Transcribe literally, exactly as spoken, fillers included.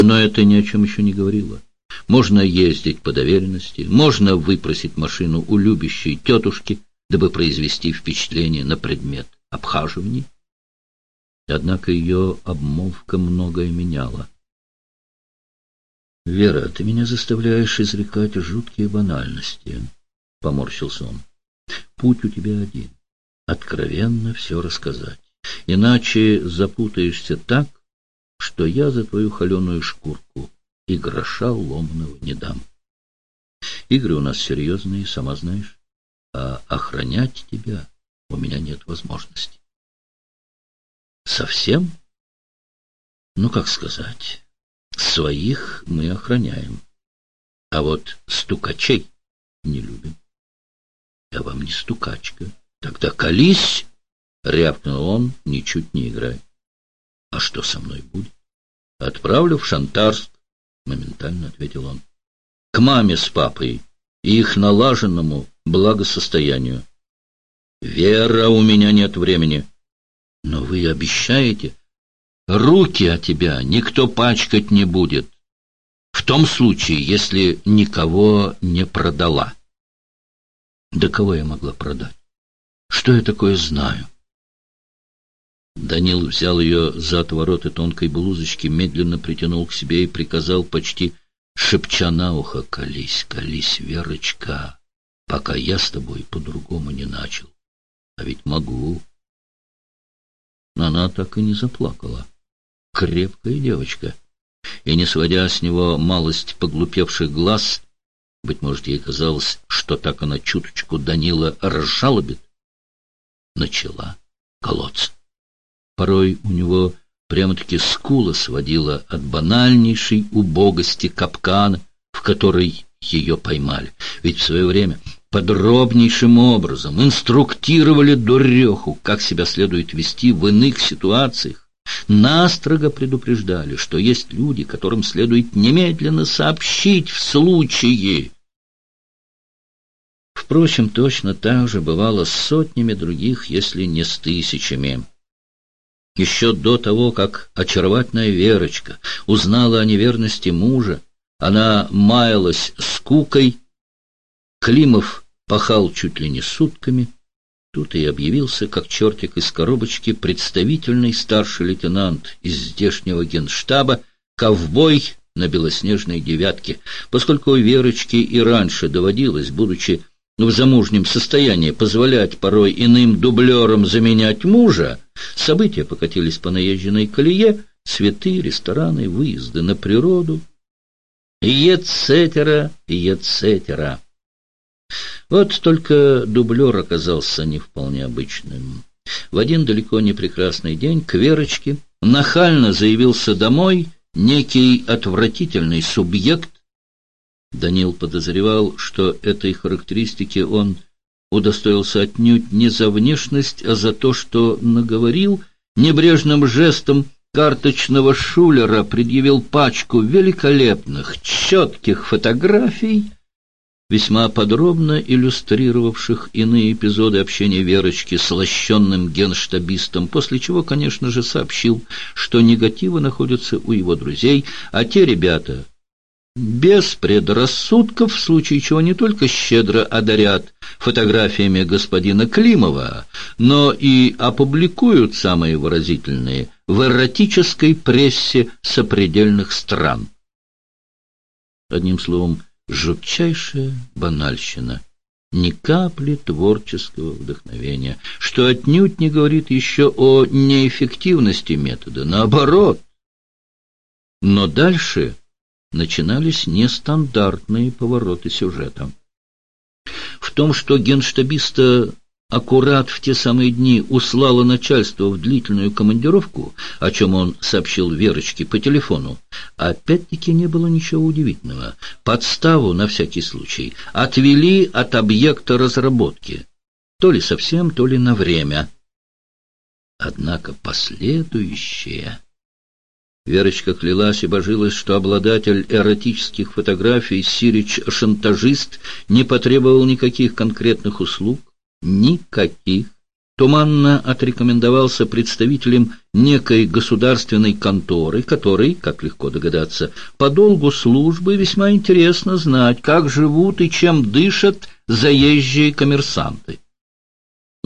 Но это ни о чем еще не говорило. Можно ездить по доверенности, можно выпросить машину у любящей тетушки, дабы произвести впечатление на предмет обхаживаний. Однако ее обмолвка многое меняла. — Вера, ты меня заставляешь изрекать жуткие банальности, — поморщился он. — Путь у тебя один — откровенно все рассказать. Иначе запутаешься так, что я за твою холеную шкурку и гроша ломаного не дам. Игры у нас серьезные, сама знаешь, а охранять тебя у меня нет возможности. Совсем? Ну, как сказать, своих мы охраняем, а вот стукачей не любим. Я вам не стукачка. Тогда колись, — рявкнул он, ничуть не играя. А что со мной будет? Отправлю в Шантарск, — моментально ответил он. К маме с папой и их налаженному благосостоянию. Вера, у меня нет времени. Но вы обещаете? Руки от тебя никто пачкать не будет. В том случае, если никого не продала. Да кого я могла продать? Что я такое знаю? Данил взял ее за отвороты тонкой блузочки, медленно притянул к себе и приказал, почти шепча на ухо: «Колись, колись, Верочка, пока я с тобой по-другому не начал. А ведь могу». Но она так и не заплакала. Крепкая девочка. И, не сводя с него малость поглупевших глаз, быть может, ей казалось, что так она чуточку Данила разжалобит, начала колоться. Порой у него прямо-таки скула сводила от банальнейшей убогости капкана, в который ее поймали. Ведь в свое время подробнейшим образом инструктировали дуреху, как себя следует вести в иных ситуациях. Настрого предупреждали, что есть люди, которым следует немедленно сообщить в случае. Впрочем, точно так же бывало с сотнями других, если не с тысячами. Еще до того, как очаровательная Верочка узнала о неверности мужа, она маялась скукой, Климов пахал чуть ли не сутками. Тут и объявился, как чертик из коробочки, представительный старший лейтенант из здешнего генштаба, ковбой на белоснежной девятке. Поскольку Верочке и раньше доводилось, будучи в замужнем состоянии, позволять порой иным дублерам заменять мужа, события покатились по наезженной колее: цветы, рестораны, выезды на природу, et-цетера, et-цетера. Вот только дублер оказался не вполне обычным. В один далеко не прекрасный день к Верочке нахально заявился домой некий отвратительный субъект. Данил подозревал, что этой характеристики он удостоился отнюдь не за внешность, а за то, что наговорил, небрежным жестом карточного шулера предъявил пачку великолепных, четких фотографий, весьма подробно иллюстрировавших иные эпизоды общения Верочки с лощенным генштабистом, после чего, конечно же, сообщил, что негативы находятся у его друзей, а те ребята без предрассудков, в случае чего не только щедро одарят фотографиями господина Климова, но и опубликуют самые выразительные в эротической прессе сопредельных стран. Одним словом, жутчайшая банальщина, ни капли творческого вдохновения, что отнюдь не говорит еще о неэффективности метода, наоборот. Но дальше начинались нестандартные повороты сюжета. В том, что генштабиста аккурат в те самые дни услало начальство в длительную командировку, о чем он сообщил Верочке по телефону, опять-таки не было ничего удивительного. Подставу, на всякий случай, отвели от объекта разработки, то ли совсем, то ли на время. Однако последующее... Верочка клялась и божилась, что обладатель эротических фотографий, Сирич-шантажист, не потребовал никаких конкретных услуг, никаких, туманно отрекомендовался представителем некой государственной конторы, который, как легко догадаться, по долгу службы весьма интересно знать, как живут и чем дышат заезжие коммерсанты.